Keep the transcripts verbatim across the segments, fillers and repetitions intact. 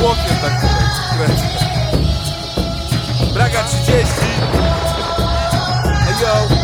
Tłokiem tak kręci. Braga trzydzieści. Hey yo.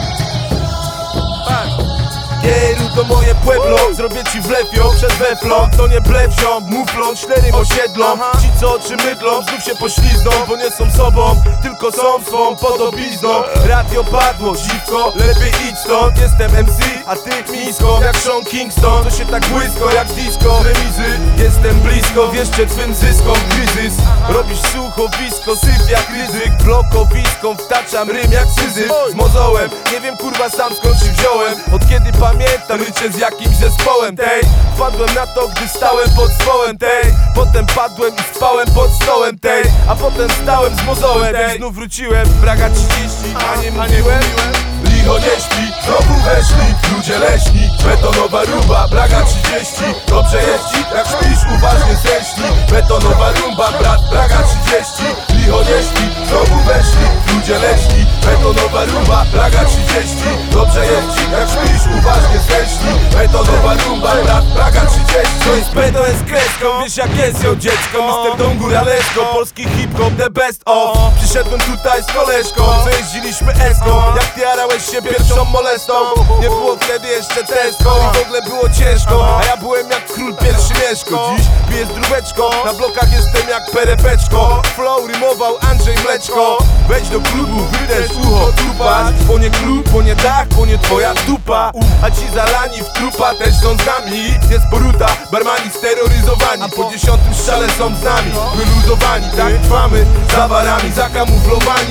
Kieru to moje pueblo, zrobię ci wlepio przed weflą. To nie blewzią, muflon, czterym osiedlom. Ci co oczy mydlą, znów się poślizną, bo nie są sobą, tylko są swą podobizną. Radio padło, dziwko, lepiej idź stąd. Jestem M C, a ty misko, jak Sean Kingston. To się tak błysko, jak disco, remizy. Jestem blisko, wierzcie twym zyskom, kryzys. Robisz słuchowisko, syf jak ryzyk. Blokowiską wtaczam rym jak syzyf. Z mozołem, nie wiem kurwa sam skąd się wziąłem. Od kiedy pamiętam rycie z jakimś zespołem, tej. Wpadłem na to, gdy stałem pod stołem, tej. Potem padłem i spałem pod stołem, tej. A potem stałem z mozołem, tej. Znów wróciłem, Braga trzydzieści, a nie mówiłem. Licho nie śpi, znowu weszli ludzie leśni, betonowa rumba, Braga trzydzieści. Dobrze jest ci, jak śpisz, uważnie ześli. Betonowa rumba, brat, Braga trzydzieści. Licho nie śpi, znowu weszli ludzie leśni, betonowa rumba, Braga trzydzieści. Dobrze jest ci, jak śpisz, uważnie ześli. Betonowa rumba, brat, Braga trzydzieści. To jest beton z kreską, wiesz jak jest ją dziecko. mister Don Góraleszko, polski hip-hop, the best of. Przyszedłem tutaj z koleżką, co jeździliśmy eską. Jak ty jarałeś się pierwszą molestą, nie było wtedy jeszcze testką i w ogóle było ciężko, a ja byłem jak król pierwszy Mieszko. Dziś piję z dróweczką, na blokach jestem jak perepeczko. Flow rymował Andrzej Mleczko. Wejdź do klubu, wydesz ucho trupa. Bo nie klub, bo nie dach, bo nie twoja dupa. A ci zalani w trupa też są z nami. Jest poruta, barmani steroryzowani. Po dziesiątym strzale są z nami, wyluzowani. Tak trwamy, za barami, zakamuflowani.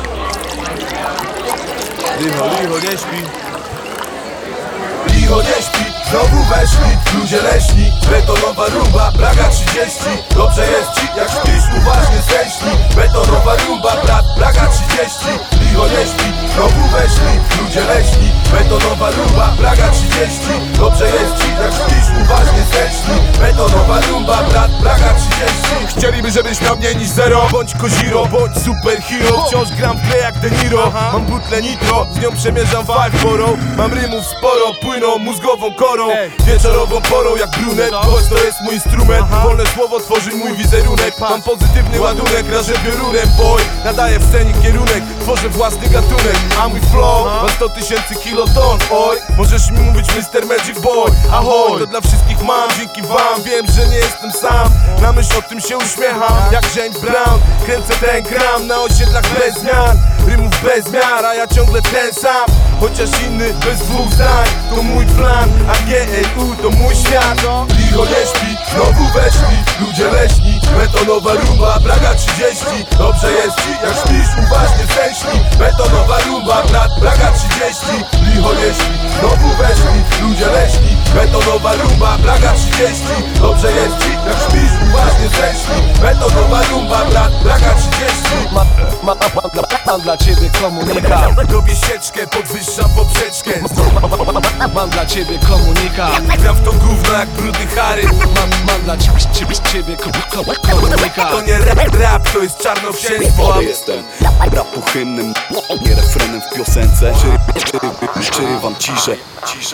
Licho, licho nie śpi. Licho nie śpi, znowu weszli ludzie leśni, betonowa rumba, Braga trzydzieści. Dobrze jest ci, jak śpisz, uważnie ześli. Betonowa rumba, brat, Braga trzydzieści. Licho nie śpi, znowu weszli ludzie leśni, betonowa rumba, Braga trzydzieści. Dobrze jest ci, jak śpisz, uważnie ześli. Betonowa rumba, brat, Braga trzydzieści. Chcieliby, żebyś miał mniej niż zero. Bądź Koziro, bądź superhero. Wciąż gram w grę jak De Niro. Mam butlę nitro, z nią przemierzam five borough. Mam rymów sporo, płyną mózgową korą. Wieczorową porą jak brunet, choć to jest mój instrument. Wolne słowo tworzy mój wizerunek. Mam pozytywny ładunek, rażę piorunem. Boy, nadaję w scenie kierunek, tworzę własny gatunek. A mój flow ma sto tysięcy kiloton. Oj, możesz mi mówić mister Magic Boy. Ahoj, to dla wszystkich mam, dzięki wam. Wiem, że nie jestem sam, na myśl o tym się uśmiecham. Jak James Brown, kręcę ten gram na osiedlach bez zmian. Rymów bez miar, a ja ciągle ten sam. Chociaż inny, bez dwóch zdań. To mój plan, a G L U to mój świat. Licho nie śpi, znowu weszli ludzie leśni, betonowa rumba, Braga trzydzieści. Dobrze jest ci, jak śpisz, uważnie ześli. Betonowa rumba, brat, Braga trzydzieści. Licho nie śpi, znowu weszli ludzie leśni, betonowa rumba, Braga trzydzieści. Dobrze jest ci, jak śpisz, uważnie ześli. Betonowa rumba, brat, Braga trzydzieści. Ma, ma, ma, ma, mam dla ciebie komunikat. Robię sieczkę, podwyższam poprzeczkę. Mam dla ciebie komunikat. Gram w to gówno jak brudny Harry. Mam, mam dla ciebie, ciebie, ciebie ko, ko, komunikat. To nie rap, rap, to jest czarnowsięstwo. To jestem rapu hymnem, nie refrenem w piosence. Przerywam ciszę, ciszę.